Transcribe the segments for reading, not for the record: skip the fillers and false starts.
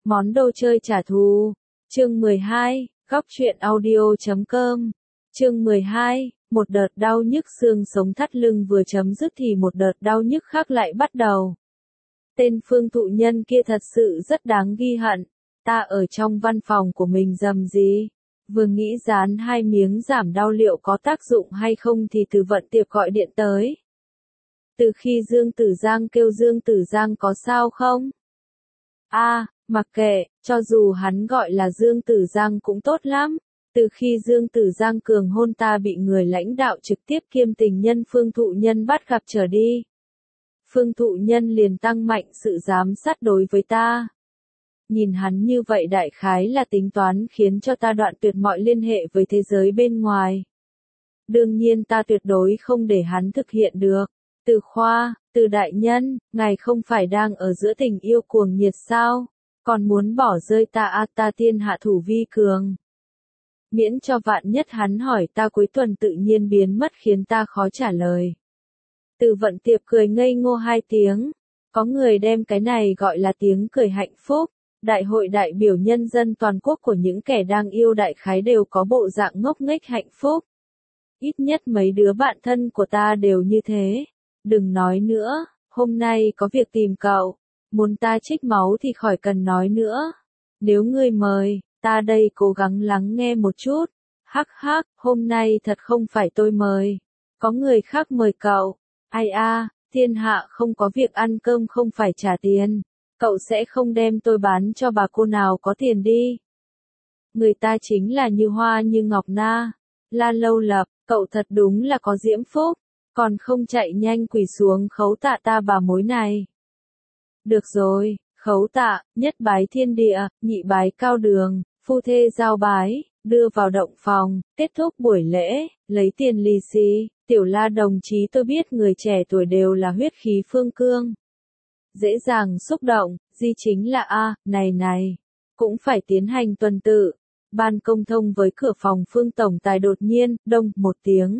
Món đồ chơi trả thù. Chương 12, góc truyện audio.com. Chương 12, một đợt đau nhức xương sống thắt lưng vừa chấm dứt thì một đợt đau nhức khác lại bắt đầu. Tên Phương Thụ Nhân kia thật sự rất đáng ghi hận. Ta ở trong văn phòng của mình rầm gì? Vừa nghĩ dán 2 miếng giảm đau liệu có tác dụng hay không thì Từ Vận Tiệp gọi điện tới. Từ khi Dương Tử Giang kêu Dương Tử Giang có sao không? Mặc kệ, cho dù hắn gọi là Dương Tử Giang cũng tốt lắm. Từ khi Dương Tử Giang cường hôn ta bị người lãnh đạo trực tiếp kiêm tình nhân Phương Thụ Nhân bắt gặp trở đi. Phương Thụ Nhân liền tăng mạnh sự giám sát đối với ta. Nhìn hắn như vậy đại khái là tính toán khiến cho ta đoạn tuyệt mọi liên hệ với thế giới bên ngoài. Đương nhiên ta tuyệt đối không để hắn thực hiện được. Từ Khoa, Từ đại nhân, ngài không phải đang ở giữa tình yêu cuồng nhiệt sao? Còn muốn bỏ rơi ta ta thiên hạ thủ vi cường. Miễn cho vạn nhất hắn hỏi ta cuối tuần tự nhiên biến mất khiến ta khó trả lời. Từ Vận Tiệp cười ngây ngô 2 tiếng. Có người đem cái này gọi là tiếng cười hạnh phúc. Đại hội đại biểu nhân dân toàn quốc của những kẻ đang yêu đại khái đều có bộ dạng ngốc nghếch hạnh phúc. Ít nhất mấy đứa bạn thân của ta đều như thế. Đừng nói nữa, hôm nay có việc tìm cậu. Muốn ta trích máu thì khỏi cần nói nữa. Nếu ngươi mời, ta đây cố gắng lắng nghe một chút. Hắc hắc, hôm nay thật không phải tôi mời. Có người khác mời cậu. Ai thiên hạ không có việc ăn cơm không phải trả tiền. Cậu sẽ không đem tôi bán cho bà cô nào có tiền đi. Người ta chính là như hoa như ngọc na. La Lâu Lập, cậu thật đúng là có diễm phúc. Còn không chạy nhanh quỳ xuống khấu tạ ta bà mối này. Được rồi, khấu tạ, nhất bái thiên địa, nhị bái cao đường, phu thê giao bái, đưa vào động phòng, kết thúc buổi lễ, lấy tiền lì xì. Tiểu La đồng chí, tôi biết người trẻ tuổi đều là huyết khí phương cương. Dễ dàng xúc động, di chính là này, cũng phải tiến hành tuần tự. Ban công thông với cửa phòng Phương tổng tài đột nhiên, đông, một tiếng.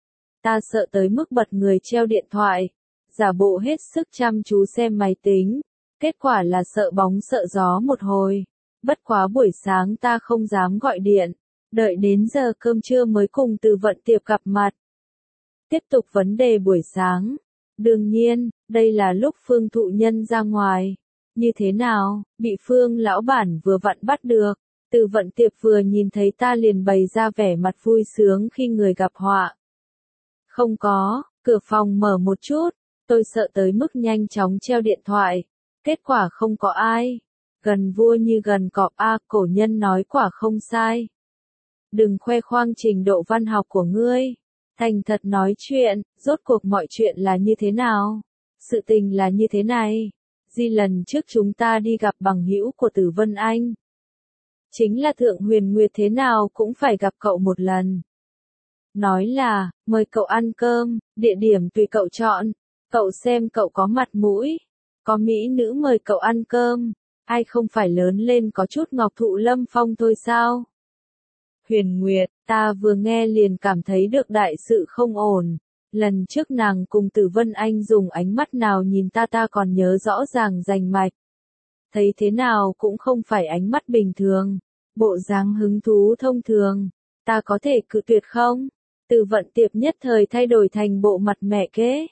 Ta sợ tới mức bật người treo điện thoại, giả bộ hết sức chăm chú xem máy tính. Kết quả là sợ bóng sợ gió một hồi. Bất quá buổi sáng ta không dám gọi điện, đợi đến giờ cơm trưa mới cùng Từ Vận Tiệp gặp mặt. Tiếp tục vấn đề buổi sáng. Đương nhiên, đây là lúc Phương Thụ Nhân ra ngoài. Như thế nào, bị Phương lão bản vừa vặn bắt được. Từ Vận Tiệp vừa nhìn thấy ta liền bày ra vẻ mặt vui sướng khi người gặp họa. Không có, cửa phòng mở một chút, tôi sợ tới mức nhanh chóng treo điện thoại. Kết quả không có ai. Gần vua như gần cọp cổ nhân nói quả không sai. Đừng khoe khoang trình độ văn học của ngươi. Thành thật nói chuyện, rốt cuộc mọi chuyện là như thế nào? Sự tình là như thế này. Lần trước chúng ta đi gặp bằng hữu của Tử Vân Anh. Chính là Thượng Huyền Nguyệt thế nào cũng phải gặp cậu một lần. Nói là, mời cậu ăn cơm, địa điểm tùy cậu chọn. Cậu xem cậu có mặt mũi. Có mỹ nữ mời cậu ăn cơm. Ai không phải lớn lên có chút ngọc thụ lâm phong thôi sao? Huyền Nguyệt, ta vừa nghe liền cảm thấy được đại sự không ổn. Lần trước nàng cùng Tử Vân Anh dùng ánh mắt nào nhìn ta còn nhớ rõ ràng rành mạch. Thấy thế nào cũng không phải ánh mắt bình thường. Bộ dáng hứng thú thông thường. Ta có thể cự tuyệt không? Từ Vận Tiệp nhất thời thay đổi thành bộ mặt mẹ kế.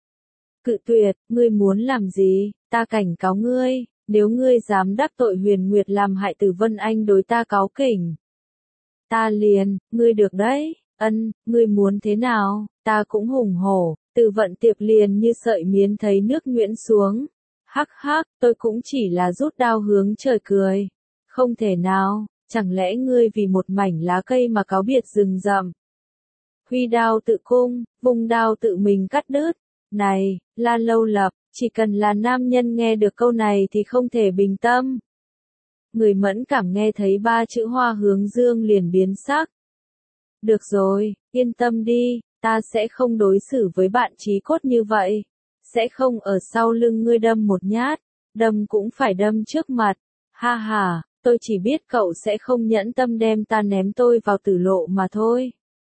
Cự tuyệt, ngươi muốn làm gì? Ta cảnh cáo ngươi, nếu ngươi dám đắc tội Huyền Nguyệt làm hại Tử Vân Anh đối ta cáu kỉnh. Ta liền, ngươi được đấy, ngươi muốn thế nào, ta cũng hùng hổ. Từ Vận Tiệp liền như sợi miến thấy nước nhuyễn xuống. Hắc hắc, tôi cũng chỉ là rút đao hướng trời cười. Không thể nào, chẳng lẽ ngươi vì một mảnh lá cây mà cáo biệt rừng rậm. Huy đao tự cung, vung đao tự mình cắt đứt. Này, La Lâu Lập, chỉ cần là nam nhân nghe được câu này thì không thể bình tâm. Người mẫn cảm nghe thấy 3 chữ hoa hướng dương liền biến sắc. Được rồi, yên tâm đi, ta sẽ không đối xử với bạn chí cốt như vậy. Sẽ không ở sau lưng ngươi đâm một nhát, đâm cũng phải đâm trước mặt. Ha ha, tôi chỉ biết cậu sẽ không nhẫn tâm đem ta ném tôi vào tử lộ mà thôi.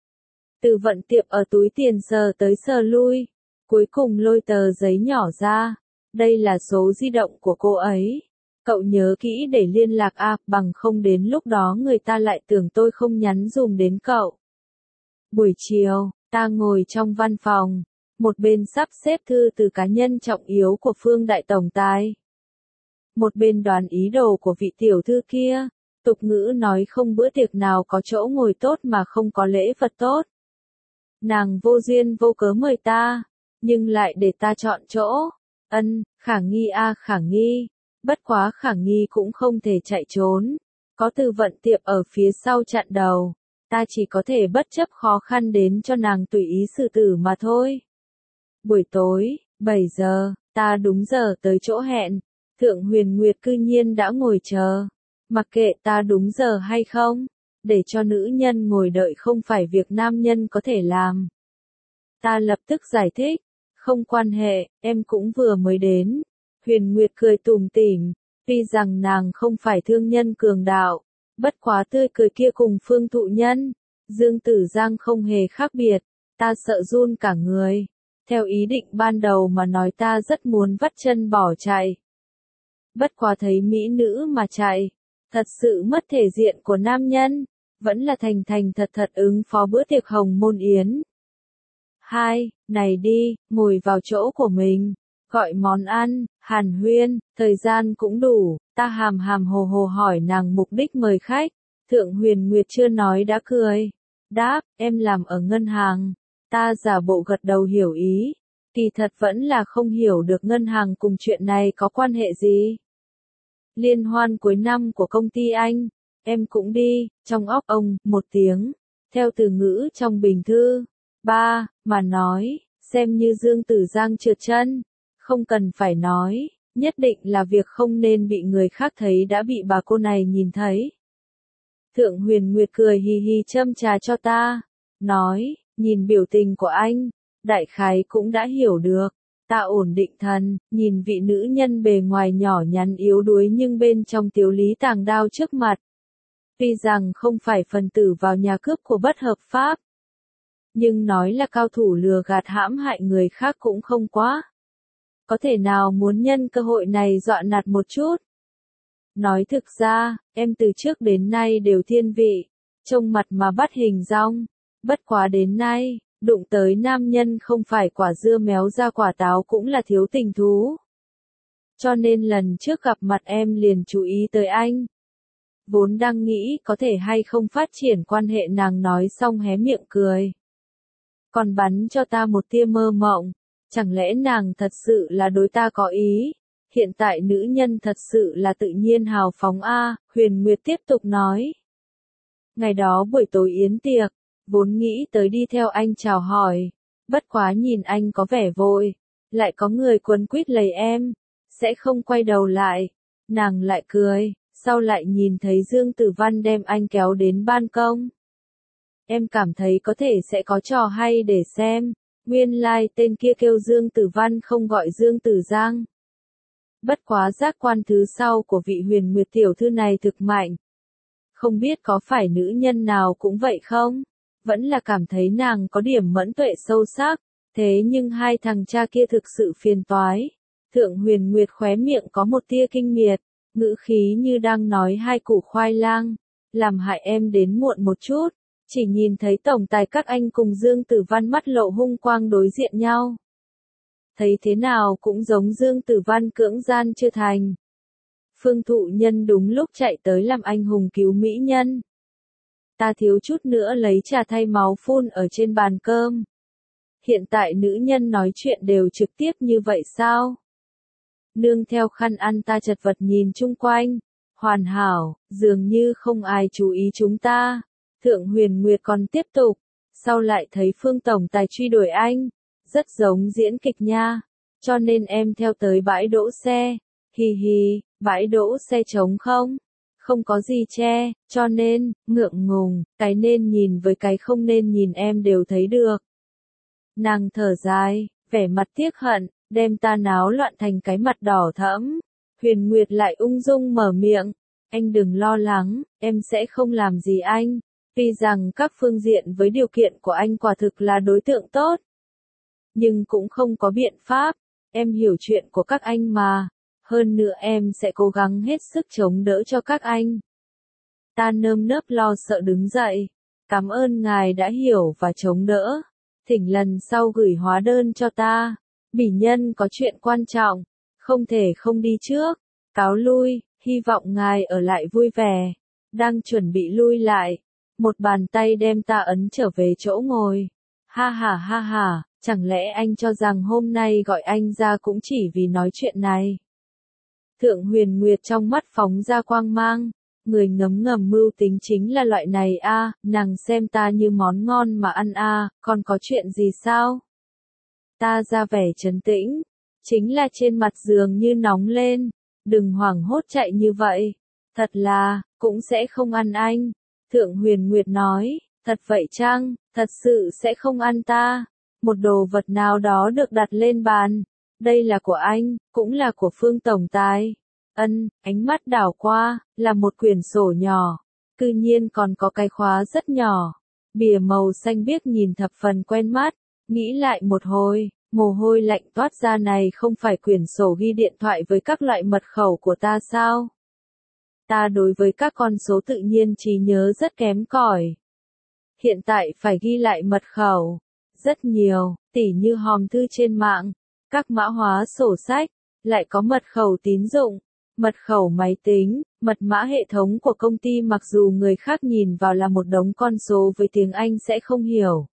Từ Vận Tiệp ở túi tiền sờ tới sờ lui, cuối cùng lôi tờ giấy nhỏ ra. Đây là số di động của cô ấy. Cậu nhớ kỹ để liên lạc bằng không đến lúc đó người ta lại tưởng tôi không nhắn dùm đến cậu. Buổi chiều, ta ngồi trong văn phòng, một bên sắp xếp thư từ cá nhân trọng yếu của Phương Đại Tổng Tài. Một bên đoán ý đồ của vị tiểu thư kia, tục ngữ nói không bữa tiệc nào có chỗ ngồi tốt mà không có lễ vật tốt. Nàng vô duyên vô cớ mời ta, nhưng lại để ta chọn chỗ. Khả nghi khả nghi. Bất quá khả nghi cũng không thể chạy trốn. Có Từ Vận Tiệp ở phía sau chặn đầu. Ta chỉ có thể bất chấp khó khăn đến cho nàng tùy ý xử tử mà thôi. Buổi tối, 7 giờ, ta đúng giờ tới chỗ hẹn. Thượng Huyền Nguyệt cư nhiên đã ngồi chờ. Mặc kệ ta đúng giờ hay không, để cho nữ nhân ngồi đợi không phải việc nam nhân có thể làm. Ta lập tức giải thích, không quan hệ, em cũng vừa mới đến. Huyền Nguyệt cười tủm tỉm, tuy rằng nàng không phải thương nhân cường đạo, bất quá tươi cười kia cùng Phương Thụ Nhân, Dương Tử Giang không hề khác biệt, ta sợ run cả người. Theo ý định ban đầu mà nói ta rất muốn vắt chân bỏ chạy. Bất quá thấy mỹ nữ mà chạy, thật sự mất thể diện của nam nhân, vẫn là thành thành thật thật ứng phó bữa tiệc hồng môn yến. Này đi, ngồi vào chỗ của mình, gọi món ăn, hàn huyên, thời gian cũng đủ, ta hàm hàm hồ hồ hỏi nàng mục đích mời khách, Thượng Huyền Nguyệt chưa nói đã cười, đáp, em làm ở ngân hàng, ta giả bộ gật đầu hiểu ý, kỳ thật vẫn là không hiểu được ngân hàng cùng chuyện này có quan hệ gì. Liên hoan cuối năm của công ty anh, em cũng đi, trong óc ông, một tiếng, theo từ ngữ trong bình thư, mà nói, xem như Dương Tử Giang trượt chân, không cần phải nói, nhất định là việc không nên bị người khác thấy đã bị bà cô này nhìn thấy. Thượng Huyền Nguyệt cười hì hì châm trà cho ta, nói, nhìn biểu tình của anh, đại khái cũng đã hiểu được. Ta ổn định thần, nhìn vị nữ nhân bề ngoài nhỏ nhắn yếu đuối nhưng bên trong tiểu lý tàng đao trước mặt. Tuy rằng không phải phần tử vào nhà cướp của bất hợp pháp, nhưng nói là cao thủ lừa gạt hãm hại người khác cũng không quá. Có thể nào muốn nhân cơ hội này dọa nạt một chút? Nói thực ra, em từ trước đến nay đều thiên vị, trông mặt mà bắt hình dong, bất quá đến nay. Đụng tới nam nhân không phải quả dưa méo ra quả táo cũng là thiếu tình thú. Cho nên lần trước gặp mặt em liền chú ý tới anh. Vốn đang nghĩ có thể hay không phát triển quan hệ nàng nói xong hé miệng cười. Còn bắn cho ta một tia mơ mộng. Chẳng lẽ nàng thật sự là đối ta có ý? Hiện tại nữ nhân thật sự là tự nhiên hào phóng Huyền Nguyệt tiếp tục nói. Ngày đó buổi tối yến tiệc. Vốn nghĩ tới đi theo anh chào hỏi, bất quá nhìn anh có vẻ vội, lại có người quấn quýt lấy em, sẽ không quay đầu lại, nàng lại cười, sau lại nhìn thấy Dương Tử Văn đem anh kéo đến ban công. Em cảm thấy có thể sẽ có trò hay để xem, nguyên lai tên kia kêu Dương Tử Văn không gọi Dương Tử Giang. Bất quá giác quan thứ sau của vị Huyền Nguyệt tiểu thư này thực mạnh. Không biết có phải nữ nhân nào cũng vậy không? Vẫn là cảm thấy nàng có điểm mẫn tuệ sâu sắc, thế nhưng hai thằng cha kia thực sự phiền toái. Thượng Huyền Nguyệt khóe miệng có một tia kinh miệt, ngữ khí như đang nói hai củ khoai lang, làm hại em đến muộn một chút, chỉ nhìn thấy tổng tài các anh cùng Dương Tử Văn mắt lộ hung quang đối diện nhau. Thấy thế nào cũng giống Dương Tử Văn cưỡng gian chưa thành. Phương Thụ Nhân đúng lúc chạy tới làm anh hùng cứu mỹ nhân. Ta thiếu chút nữa lấy trà thay máu phun ở trên bàn cơm. Hiện tại nữ nhân nói chuyện đều trực tiếp như vậy sao? Nương theo khăn ăn ta chật vật nhìn chung quanh. Hoàn hảo, dường như không ai chú ý chúng ta. Thượng Huyền Nguyệt còn tiếp tục. Sau lại thấy Phương Tổng Tài truy đuổi anh. Rất giống diễn kịch nha. Cho nên em theo tới bãi đỗ xe. Hì hì, bãi đỗ xe trống không? Không có gì che, cho nên, ngượng ngùng, cái nên nhìn với cái không nên nhìn em đều thấy được. Nàng thở dài, vẻ mặt tiếc hận, đem ta náo loạn thành cái mặt đỏ thẫm. Huyền Nguyệt lại ung dung mở miệng, anh đừng lo lắng, em sẽ không làm gì anh. Tuy rằng các phương diện với điều kiện của anh quả thực là đối tượng tốt. Nhưng cũng không có biện pháp, em hiểu chuyện của các anh mà. Hơn nữa em sẽ cố gắng hết sức chống đỡ cho các anh. Ta nơm nớp lo sợ đứng dậy. Cảm ơn ngài đã hiểu và chống đỡ. Thỉnh lần sau gửi hóa đơn cho ta. Bỉ nhân có chuyện quan trọng. Không thể không đi trước. Cáo lui, hy vọng ngài ở lại vui vẻ. Đang chuẩn bị lui lại. Một bàn tay đem ta ấn trở về chỗ ngồi. Ha ha, chẳng lẽ anh cho rằng hôm nay gọi anh ra cũng chỉ vì nói chuyện này. Thượng Huyền Nguyệt trong mắt phóng ra quang mang. Người ngấm ngầm mưu tính chính là loại này a, nàng xem ta như món ngon mà ăn a, còn có chuyện gì sao? Ta ra vẻ trấn tĩnh, chính là trên mặt giường như nóng lên, đừng hoảng hốt chạy như vậy, thật là, cũng sẽ không ăn anh. Thượng Huyền Nguyệt nói, thật vậy chăng, thật sự sẽ không ăn ta, một đồ vật nào đó được đặt lên bàn, đây là của anh, cũng là của Phương Tổng Tài. Ánh mắt đảo qua, là một quyển sổ nhỏ, cư nhiên còn có cái khóa rất nhỏ, bìa màu xanh biếc nhìn thập phần quen mắt, nghĩ lại một hồi, mồ hôi lạnh toát ra này không phải quyển sổ ghi điện thoại với các loại mật khẩu của ta sao? Ta đối với các con số tự nhiên trí nhớ rất kém cỏi. Hiện tại phải ghi lại mật khẩu, rất nhiều, tỉ như hòm thư trên mạng, các mã hóa sổ sách, lại có mật khẩu tín dụng. Mật khẩu máy tính, mật mã hệ thống của công ty mặc dù người khác nhìn vào là một đống con số với tiếng Anh sẽ không hiểu.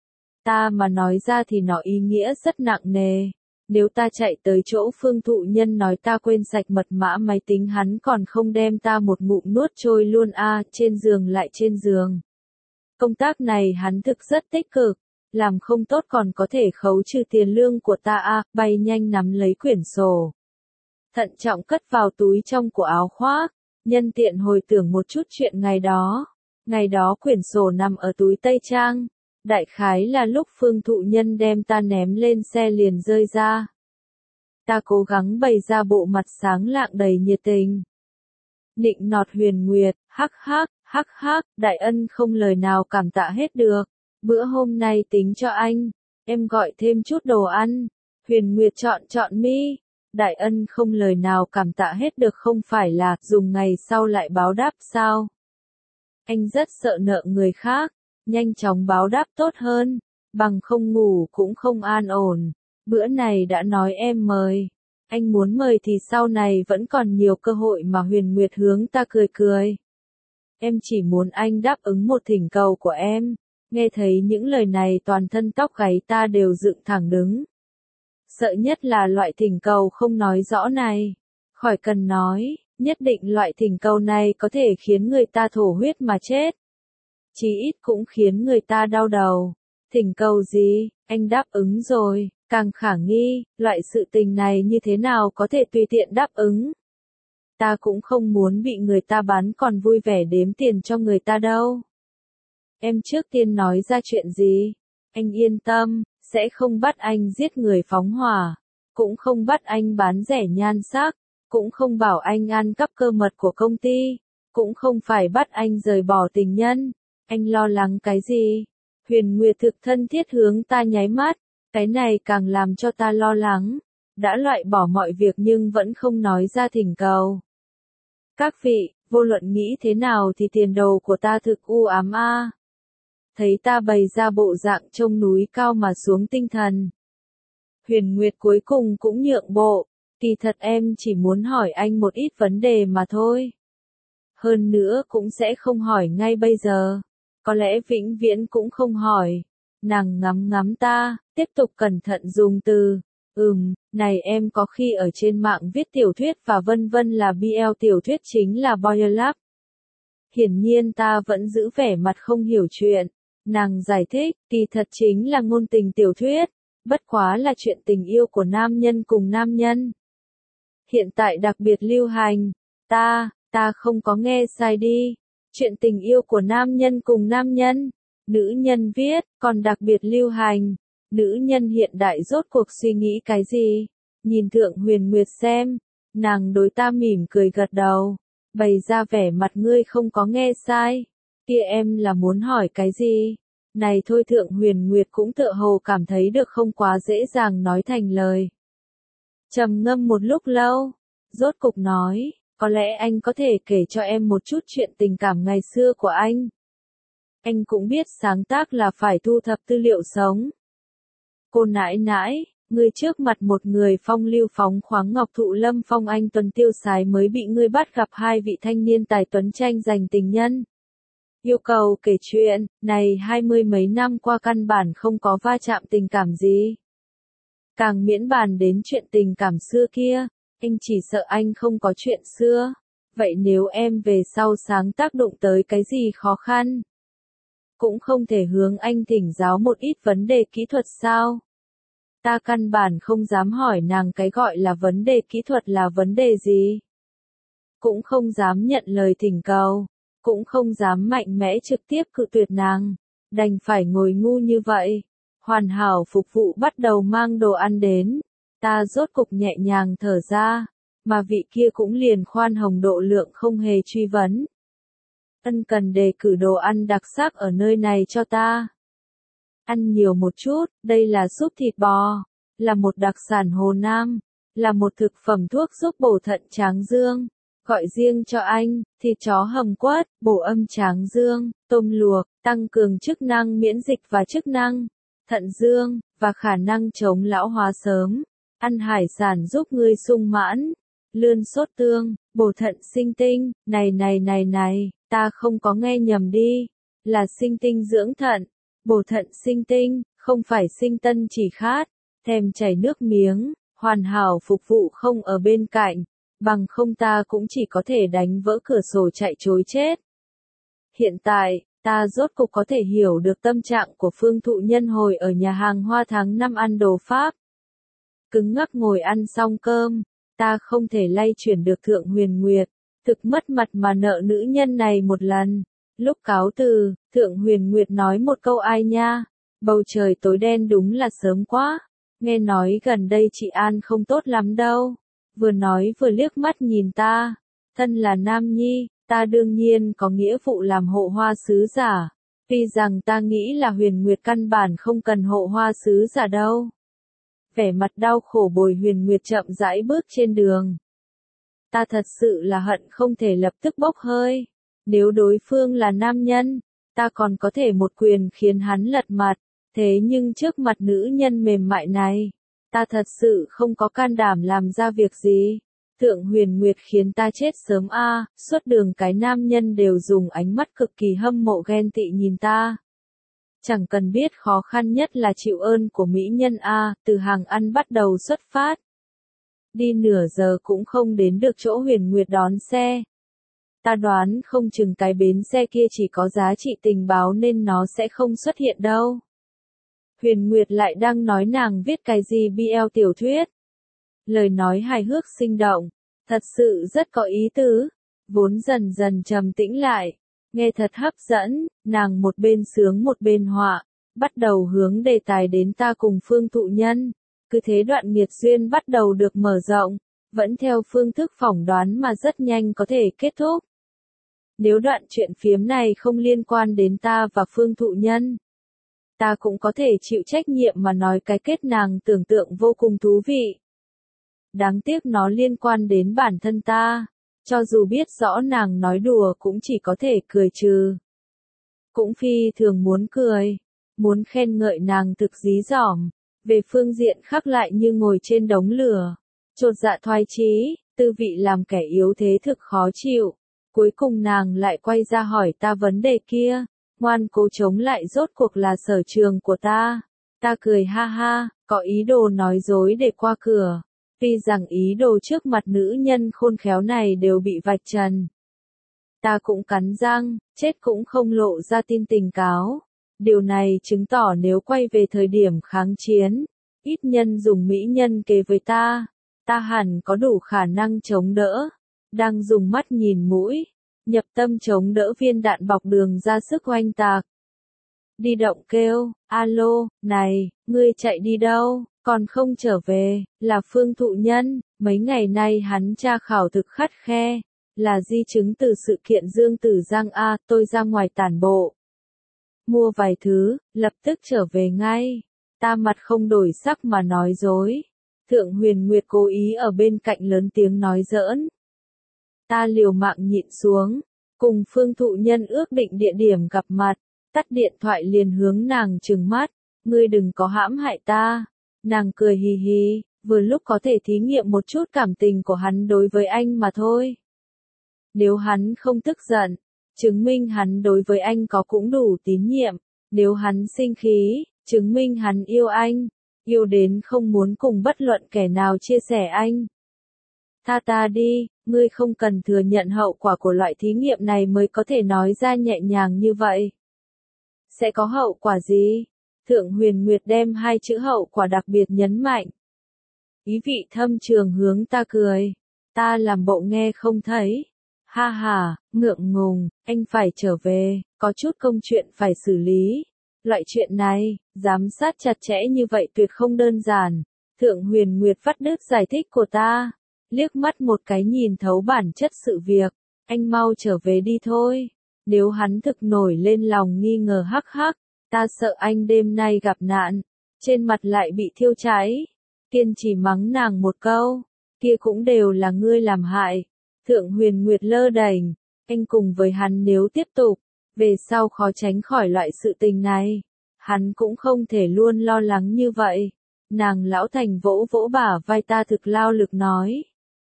Ta mà nói ra thì nó ý nghĩa rất nặng nề. Nếu ta chạy tới chỗ Phương Thụ Nhân nói ta quên sạch mật mã máy tính hắn còn không đem ta một ngụm nuốt trôi luôn a, trên giường lại trên giường. Công tác này hắn thực rất tích cực, làm không tốt còn có thể khấu trừ tiền lương của ta a, bay nhanh nắm lấy quyển sổ. Thận trọng cất vào túi trong của áo khoác, nhân tiện hồi tưởng một chút chuyện ngày đó. Ngày đó quyển sổ nằm ở túi tây trang, đại khái là lúc Phương Thụ Nhân đem ta ném lên xe liền rơi ra. Ta cố gắng bày ra bộ mặt sáng lạng đầy nhiệt tình. Nịnh nọt Huyền Nguyệt, hắc hắc, đại ân không lời nào cảm tạ hết được. Bữa hôm nay tính cho anh, em gọi thêm chút đồ ăn. Huyền Nguyệt chọn mi. Đại ân không lời nào cảm tạ hết được không phải là dùng ngày sau lại báo đáp sao? Anh rất sợ nợ người khác, nhanh chóng báo đáp tốt hơn, bằng không ngủ cũng không an ổn. Bữa này đã nói em mời, anh muốn mời thì sau này vẫn còn nhiều cơ hội mà Huyền Nguyệt hướng ta cười cười. Em chỉ muốn anh đáp ứng một thỉnh cầu của em. Nghe thấy những lời này toàn thân tóc gáy ta đều dựng thẳng đứng. Sợ nhất là loại thỉnh cầu không nói rõ này. Khỏi cần nói, nhất định loại thỉnh cầu này có thể khiến người ta thổ huyết mà chết. Chí ít cũng khiến người ta đau đầu. Thỉnh cầu gì, anh đáp ứng rồi, càng khả nghi, loại sự tình này như thế nào có thể tùy tiện đáp ứng. Ta cũng không muốn bị người ta bán còn vui vẻ đếm tiền cho người ta đâu. Em trước tiên nói ra chuyện gì? Anh yên tâm, sẽ không bắt anh giết người phóng hỏa, cũng không bắt anh bán rẻ nhan sắc, cũng không bảo anh ăn cắp cơ mật của công ty, cũng không phải bắt anh rời bỏ tình nhân. Anh lo lắng cái gì? Huyền Nguyệt thực thân thiết hướng ta nháy mắt, cái này càng làm cho ta lo lắng. Đã loại bỏ mọi việc nhưng vẫn không nói ra thỉnh cầu. Các vị, vô luận nghĩ thế nào thì tiền đồ của ta thực u ám a. Thấy ta bày ra bộ dạng trông núi cao mà xuống tinh thần. Huyền Nguyệt cuối cùng cũng nhượng bộ, kỳ thật em chỉ muốn hỏi anh một ít vấn đề mà thôi. Hơn nữa cũng sẽ không hỏi ngay bây giờ, có lẽ vĩnh viễn cũng không hỏi. Nàng ngắm ngắm ta, tiếp tục cẩn thận dùng từ, này em có khi ở trên mạng viết tiểu thuyết và vân vân là BL tiểu thuyết chính là Boy Love. Hiển nhiên ta vẫn giữ vẻ mặt không hiểu chuyện. Nàng giải thích, kỳ thật chính là ngôn tình tiểu thuyết, bất quá là chuyện tình yêu của nam nhân cùng nam nhân. Hiện tại đặc biệt lưu hành, ta không có nghe sai đi, chuyện tình yêu của nam nhân cùng nam nhân, nữ nhân viết, còn đặc biệt lưu hành, nữ nhân hiện đại rốt cuộc suy nghĩ cái gì? Nhìn Thượng Huyền Nguyệt xem, nàng đối ta mỉm cười gật đầu, bày ra vẻ mặt ngươi không có nghe sai. Kia em là muốn hỏi cái gì? Này thôi Thượng Huyền Nguyệt cũng tựa hồ cảm thấy được không quá dễ dàng nói thành lời. Trầm ngâm một lúc lâu, Rốt cục nói, có lẽ anh có thể kể cho em một chút chuyện tình cảm ngày xưa của anh. Anh cũng biết sáng tác là phải thu thập tư liệu sống. Cô nãi nãi, ngươi trước mặt một người phong lưu phóng khoáng ngọc thụ lâm phong anh tuần tiêu sái mới bị ngươi bắt gặp hai vị thanh niên tài tuấn tranh giành tình nhân. Yêu cầu kể chuyện, này 20 mấy năm qua căn bản không có va chạm tình cảm gì. Càng miễn bàn đến chuyện tình cảm xưa kia, anh chỉ sợ anh không có chuyện xưa. Vậy nếu em về sau sáng tác đụng tới cái gì khó khăn, cũng không thể hướng anh thỉnh giáo một ít vấn đề kỹ thuật sao? Ta căn bản không dám hỏi nàng cái gọi là vấn đề kỹ thuật là vấn đề gì. Cũng không dám nhận lời thỉnh cầu, cũng không dám mạnh mẽ trực tiếp cự tuyệt nàng, đành phải ngồi ngu như vậy. Hoàn hảo phục vụ bắt đầu mang đồ ăn đến, ta rốt cục nhẹ nhàng thở ra, mà vị kia cũng liền khoan hồng độ lượng không hề truy vấn. Ân cần đề cử đồ ăn đặc sắc ở nơi này cho ta. Ăn nhiều một chút, đây là súp thịt bò, là một đặc sản Hồ Nam, là một thực phẩm thuốc giúp bổ thận tráng dương. Gọi riêng cho anh, thịt chó hầm quất, bổ âm tráng dương, tôm luộc, tăng cường chức năng miễn dịch và chức năng thận dương, và khả năng chống lão hóa sớm. Ăn hải sản giúp ngươi sung mãn. Lươn sốt tương, bổ thận sinh tinh, này, ta không có nghe nhầm đi. Là sinh tinh dưỡng thận, bổ thận sinh tinh, không phải sinh tân chỉ khát, thèm chảy nước miếng, hoàn hảo phục vụ không ở bên cạnh. Bằng không ta cũng chỉ có thể đánh vỡ cửa sổ chạy trối chết. Hiện tại, ta rốt cục có thể hiểu được tâm trạng của Phương Thụ Nhân hồi ở nhà hàng Hoa tháng 5 ăn đồ Pháp. Cứng ngắc ngồi ăn xong cơm, ta không thể lay chuyển được Thượng Huyền Nguyệt, thực mất mặt mà nợ nữ nhân này một lần. Lúc cáo từ, Thượng Huyền Nguyệt nói một câu ai nha, bầu trời tối đen đúng là sớm quá, nghe nói gần đây chị An không tốt lắm đâu. Vừa nói vừa liếc mắt nhìn ta, thân là nam nhi, ta đương nhiên có nghĩa vụ làm hộ hoa sứ giả, tuy rằng ta nghĩ là Huyền Nguyệt căn bản không cần hộ hoa sứ giả đâu. Vẻ mặt đau khổ bồi Huyền Nguyệt chậm rãi bước trên đường. Ta thật sự là hận không thể lập tức bốc hơi, nếu đối phương là nam nhân, ta còn có thể một quyền khiến hắn lật mặt, thế nhưng trước mặt nữ nhân mềm mại này, ta thật sự không có can đảm làm ra việc gì. Thượng Huyền Nguyệt khiến ta chết sớm a, suốt đường cái nam nhân đều dùng ánh mắt cực kỳ hâm mộ ghen tị nhìn ta. Chẳng cần biết khó khăn nhất là chịu ơn của mỹ nhân a, từ hàng ăn bắt đầu xuất phát. Đi nửa giờ cũng không đến được chỗ Huyền Nguyệt đón xe. Ta đoán không chừng cái bến xe kia chỉ có giá trị tình báo nên nó sẽ không xuất hiện đâu. Huyền Nguyệt lại đang nói nàng viết cái gì BL tiểu thuyết. Lời nói hài hước sinh động, thật sự rất có ý tứ, vốn dần dần trầm tĩnh lại, nghe thật hấp dẫn, nàng một bên sướng một bên họa, bắt đầu hướng đề tài đến ta cùng Phương Thụ Nhân, cứ thế đoạn nghiệt duyên bắt đầu được mở rộng, vẫn theo phương thức phỏng đoán mà rất nhanh có thể kết thúc. Nếu đoạn chuyện phiếm này không liên quan đến ta và Phương Thụ Nhân, ta cũng có thể chịu trách nhiệm mà nói cái kết nàng tưởng tượng vô cùng thú vị. Đáng tiếc nó liên quan đến bản thân ta, cho dù biết rõ nàng nói đùa cũng chỉ có thể cười trừ. Cũng phi thường muốn cười, muốn khen ngợi nàng thực dí dỏm, về phương diện khác lại như ngồi trên đống lửa, chột dạ thoái chí, tư vị làm kẻ yếu thế thực khó chịu. Cuối cùng nàng lại quay ra hỏi ta vấn đề kia, ngoan cố chống lại rốt cuộc là sở trường của ta. Ta cười ha ha, có ý đồ nói dối để qua cửa. Tuy rằng ý đồ trước mặt nữ nhân khôn khéo này đều bị vạch trần. Ta cũng cắn răng, chết cũng không lộ ra tin tình cáo. Điều này chứng tỏ nếu quay về thời điểm kháng chiến, ít nhân dùng mỹ nhân kế với ta hẳn có đủ khả năng chống đỡ. Đang dùng mắt nhìn mũi, nhập tâm chống đỡ viên đạn bọc đường ra sức oanh tạc. Đi động kêu, alo, này, ngươi chạy đi đâu, còn không trở về, là Phương Thụ Nhân, mấy ngày nay hắn tra khảo thực khắt khe, là di chứng từ sự kiện Dương Tử Giang a, tôi ra ngoài tản bộ. Mua vài thứ, lập tức trở về ngay. Ta mặt không đổi sắc mà nói dối. Thượng Huyền Nguyệt cố ý ở bên cạnh lớn tiếng nói giỡn. Ta liều mạng nhịn xuống, cùng Phương Thụ Nhân ước định địa điểm gặp mặt, tắt điện thoại liền hướng nàng trừng mắt, ngươi đừng có hãm hại ta. Nàng cười hì hì, vừa lúc có thể thí nghiệm một chút cảm tình của hắn đối với anh mà thôi. Nếu hắn không tức giận, chứng minh hắn đối với anh có cũng đủ tín nhiệm, nếu hắn sinh khí, chứng minh hắn yêu anh, yêu đến không muốn cùng bất luận kẻ nào chia sẻ anh. Tha ta đi, ngươi không cần thừa nhận hậu quả của loại thí nghiệm này mới có thể nói ra nhẹ nhàng như vậy. Sẽ có hậu quả gì? Thượng Huyền Nguyệt đem hai chữ hậu quả đặc biệt nhấn mạnh. Ý vị thâm trường hướng ta cười. Ta làm bộ nghe không thấy. Ha ha, ngượng ngùng, anh phải trở về, có chút công chuyện phải xử lý. Loại chuyện này, giám sát chặt chẽ như vậy tuyệt không đơn giản. Thượng Huyền Nguyệt vắt đứt giải thích của ta. Liếc mắt một cái nhìn thấu bản chất sự việc. Anh mau trở về đi thôi. Nếu hắn thực nổi lên lòng nghi ngờ hắc hắc. Ta sợ anh đêm nay gặp nạn. Trên mặt lại bị thiêu cháy. Kiên chỉ mắng nàng một câu. Kia cũng đều là ngươi làm hại. Thượng Huyền Nguyệt lơ đễnh. Anh cùng với hắn nếu tiếp tục. Về sau khó tránh khỏi loại sự tình này. Hắn cũng không thể luôn lo lắng như vậy. Nàng lão thành vỗ vỗ bả vai ta thực lao lực nói.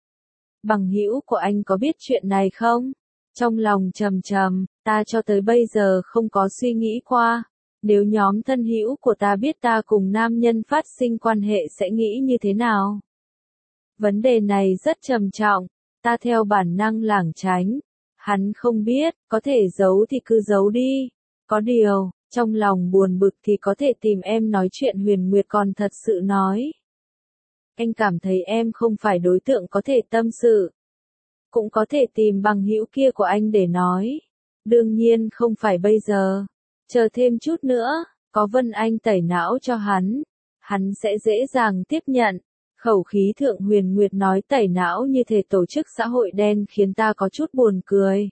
Bằng hữu của anh có biết chuyện này không? Trong lòng trầm trầm, ta cho tới bây giờ không có suy nghĩ qua. Nếu nhóm thân hữu của ta biết ta cùng nam nhân phát sinh quan hệ sẽ nghĩ như thế nào? Vấn đề này rất trầm trọng, ta theo bản năng lảng tránh. Hắn không biết, có thể giấu thì cứ giấu đi. Có điều, trong lòng buồn bực thì có thể tìm em nói chuyện. Huyền Nguyệt còn thật sự nói. Anh cảm thấy em không phải đối tượng có thể tâm sự. Cũng có thể tìm bằng hữu kia của anh để nói. Đương nhiên không phải bây giờ. Chờ thêm chút nữa, có Vân Anh tẩy não cho hắn. Hắn sẽ dễ dàng tiếp nhận. Khẩu khí Thượng Huyền Nguyệt nói tẩy não như thể tổ chức xã hội đen khiến ta có chút buồn cười.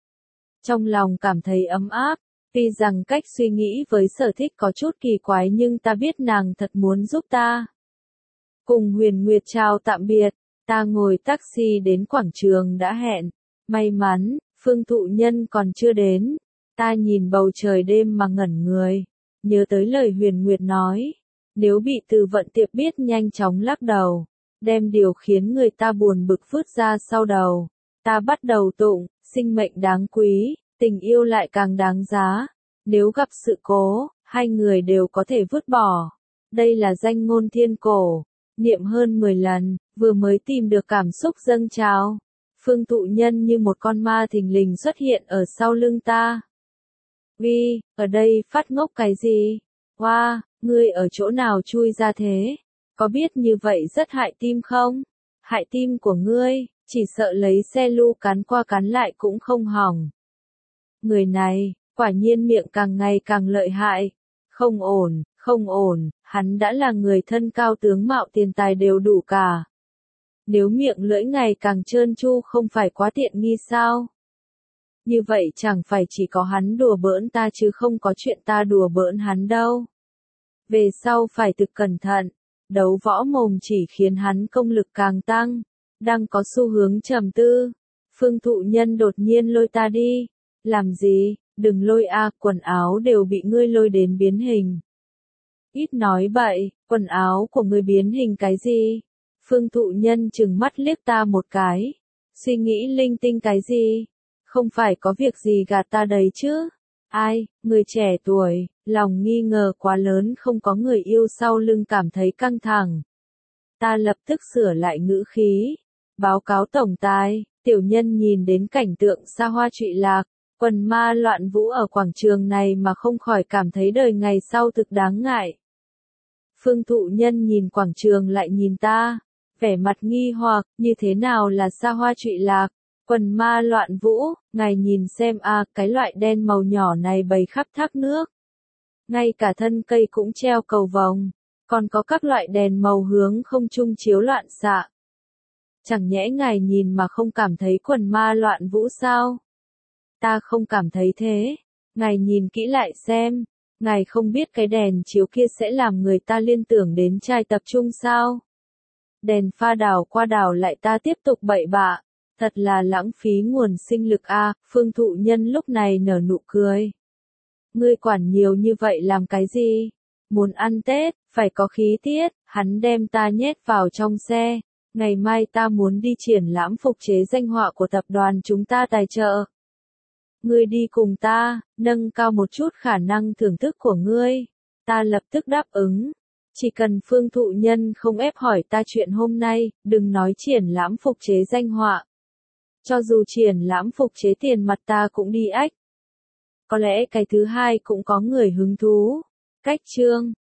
Trong lòng cảm thấy ấm áp. Tuy rằng cách suy nghĩ với Sở Thích có chút kỳ quái nhưng ta biết nàng thật muốn giúp ta. Cùng Huyền Nguyệt chào tạm biệt, ta ngồi taxi đến quảng trường đã hẹn. May mắn, Phương Thụ Nhân còn chưa đến. Ta nhìn bầu trời đêm mà ngẩn người. Nhớ tới lời Huyền Nguyệt nói. Nếu bị Từ Vận Tiệp biết nhanh chóng lắc đầu. Đem điều khiến người ta buồn bực vứt ra sau đầu. Ta bắt đầu tụng, sinh mệnh đáng quý, tình yêu lại càng đáng giá. Nếu gặp sự cố, hai người đều có thể vứt bỏ. Đây là danh ngôn thiên cổ. Niệm hơn 10 lần, vừa mới tìm được cảm xúc dâng trào. Phương Thụ Nhân như một con ma thình lình xuất hiện ở sau lưng ta. Vi, ở đây phát ngốc cái gì? Wow, ngươi ở chỗ nào chui ra thế? Có biết như vậy rất hại tim không? Hại tim của ngươi, chỉ sợ lấy xe lu cắn qua cắn lại cũng không hỏng. Người này, quả nhiên miệng càng ngày càng lợi hại. Không ổn, không ổn, hắn đã là người thân cao tướng mạo tiền tài đều đủ cả. Nếu miệng lưỡi ngày càng trơn tru không phải quá tiện nghi sao? Như vậy chẳng phải chỉ có hắn đùa bỡn ta chứ không có chuyện ta đùa bỡn hắn đâu. Về sau phải thực cẩn thận, đấu võ mồm chỉ khiến hắn công lực càng tăng, đang có xu hướng trầm tư. Phương Thụ Nhân đột nhiên lôi ta đi. Làm gì, đừng lôi a, quần áo đều bị ngươi lôi đến biến hình. Ít nói bậy, quần áo của ngươi biến hình cái gì? Phương Thụ Nhân trừng mắt liếc ta một cái. Suy nghĩ linh tinh cái gì? Không phải có việc gì gạt ta đấy chứ? Ai, người trẻ tuổi, lòng nghi ngờ quá lớn không có người yêu sau lưng cảm thấy căng thẳng. Ta lập tức sửa lại ngữ khí. Báo cáo tổng tài, tiểu nhân nhìn đến cảnh tượng xa hoa trụy lạc, quần ma loạn vũ ở quảng trường này mà không khỏi cảm thấy đời ngày sau thực đáng ngại. Phương Thụ Nhân nhìn quảng trường lại nhìn ta, vẻ mặt nghi hoặc, như thế nào là xa hoa trụy lạc, quần ma loạn vũ, ngài nhìn xem cái loại đen màu nhỏ này bày khắp thác nước. Ngay cả thân cây cũng treo cầu vồng, còn có các loại đèn màu hướng không trung chiếu loạn xạ. Chẳng nhẽ ngài nhìn mà không cảm thấy quần ma loạn vũ sao? Ta không cảm thấy thế, ngài nhìn kỹ lại xem. Ngài không biết cái đèn chiếu kia sẽ làm người ta liên tưởng đến trai tập trung sao? Đèn pha đảo qua đảo lại ta tiếp tục bậy bạ. Thật là lãng phí nguồn sinh lực a. Phương Thụ Nhân lúc này nở nụ cười. Ngươi quản nhiều như vậy làm cái gì? Muốn ăn Tết, phải có khí tiết, hắn đem ta nhét vào trong xe. Ngày mai ta muốn đi triển lãm phục chế danh họa của tập đoàn chúng ta tài trợ. Ngươi đi cùng ta, nâng cao một chút khả năng thưởng thức của ngươi. Ta lập tức đáp ứng. Chỉ cần Phương Thụ Nhân không ép hỏi ta chuyện hôm nay, đừng nói triển lãm phục chế danh họa. Cho dù triển lãm phục chế tiền mặt ta cũng đi ách. Có lẽ cái thứ hai cũng có người hứng thú. Cách chương